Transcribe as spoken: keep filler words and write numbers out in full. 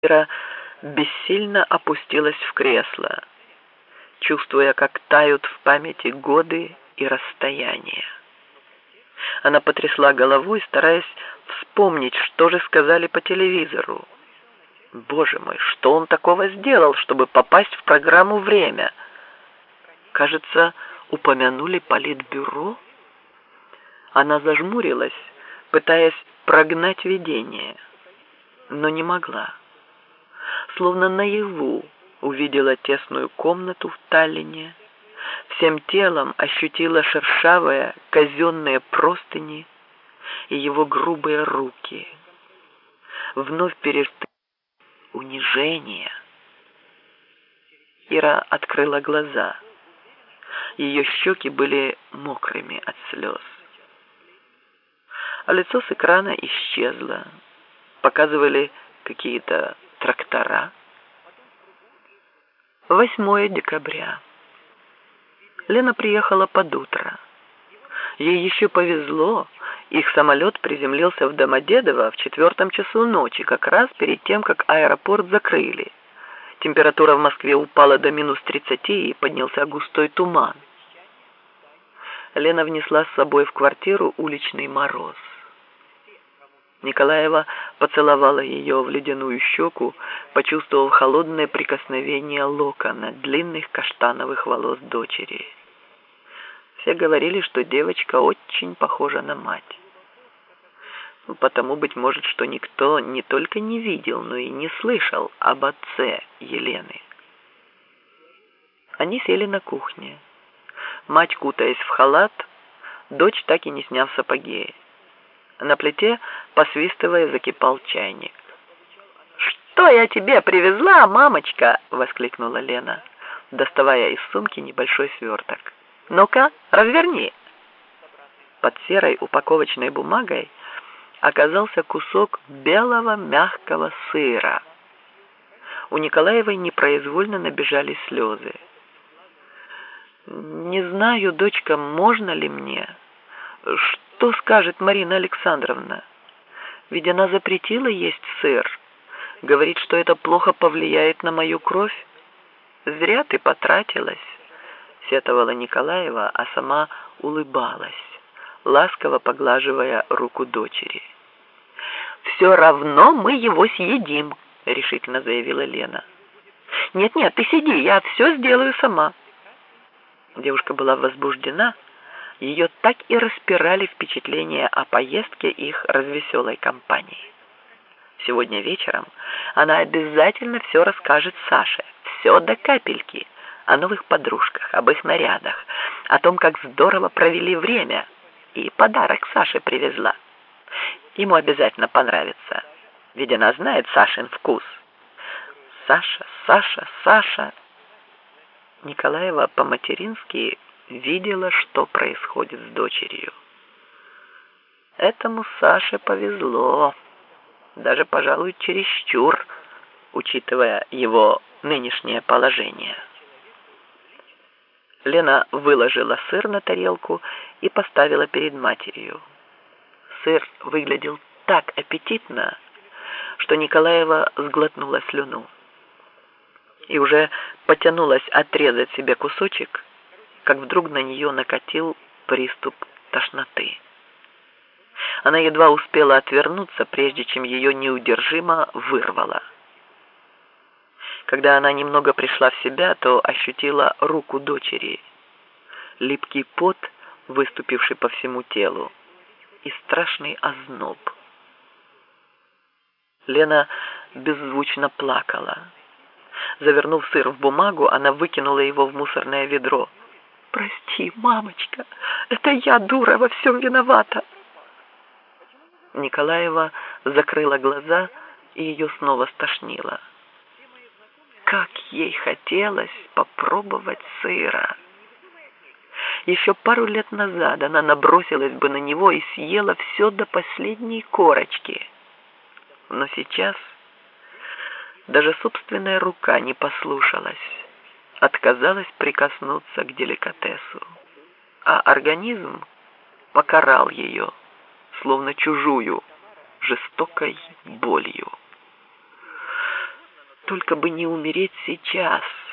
Ира бессильно опустилась в кресло, чувствуя, как тают в памяти годы и расстояния. Она потрясла головой, стараясь вспомнить, что же сказали по телевизору. Боже мой, что он такого сделал, чтобы попасть в программу «Время»? Кажется, упомянули Политбюро. Она зажмурилась, пытаясь прогнать видение, но не могла. Словно наяву увидела тесную комнату в Таллине, всем телом ощутила шершавые казенные простыни и его грубые руки. Вновь пережила унижение. Ира открыла глаза. Ее щеки были мокрыми от слез. А лицо с экрана исчезло. Показывали какие-то трактора. восьмое декабря. Лена приехала под утро. Ей еще повезло. Их самолет приземлился в Домодедово в четвертом часу ночи, как раз перед тем, как аэропорт закрыли. Температура в Москве упала до минус тридцати и поднялся густой туман. Лена внесла с собой в квартиру уличный мороз. Николаева поцеловала ее в ледяную щеку, почувствовав холодное прикосновение локона длинных каштановых волос дочери. Все говорили, что девочка очень похожа на мать. Ну, потому, быть может, что никто не только не видел, но и не слышал об отце Елены. Они сели на кухне. Мать, кутаясь в халат, дочь, так и не сняв сапоги. На плите, посвистывая, закипал чайник. «Что я тебе привезла, мамочка?» — воскликнула Лена, доставая из сумки небольшой сверток. «Ну-ка, разверни!» Под серой упаковочной бумагой оказался кусок белого мягкого сыра. У Николаевой непроизвольно набежали слезы. «Не знаю, дочка, можно ли мне? Что скажет Марина Александровна? Ведь она запретила есть сыр. Говорит, что это плохо повлияет на мою кровь. Зря ты потратилась», — сетовала Николаева, а сама улыбалась, ласково поглаживая руку дочери. «Все равно мы его съедим», — решительно заявила Лена. «Нет-нет, ты сиди, я все сделаю сама». Девушка была возбуждена. Ее так и распирали впечатления о поездке их развеселой компании. Сегодня вечером она обязательно все расскажет Саше, все до капельки, о новых подружках, об их нарядах, о том, как здорово провели время, и подарок Саше привезла. Ему обязательно понравится, ведь она знает Сашин вкус. Саша, Саша, Саша. Николаева по-матерински видела, что происходит с дочерью. Этому Саше повезло, даже, пожалуй, чересчур, учитывая его нынешнее положение. Лена выложила сыр на тарелку и поставила перед матерью. Сыр выглядел так аппетитно, что Николаева сглотнула слюну и уже потянулась отрезать себе кусочек, как вдруг на нее накатил приступ тошноты. Она едва успела отвернуться, прежде чем ее неудержимо вырвало. Когда она немного пришла в себя, то ощутила руку дочери, липкий пот, выступивший по всему телу, и страшный озноб. Лена беззвучно плакала. Завернув сыр в бумагу, она выкинула его в мусорное ведро. «Прости, мамочка, это я, дура, во всем виновата». Николаева закрыла глаза, и ее снова стошнило. Как ей хотелось попробовать сыра. Еще пару лет назад она набросилась бы на него и съела все до последней корочки. Но сейчас даже собственная рука не послушалась, отказалась прикоснуться к деликатесу, а организм покарал ее, словно чужую, жестокой болью. Только бы не умереть сейчас.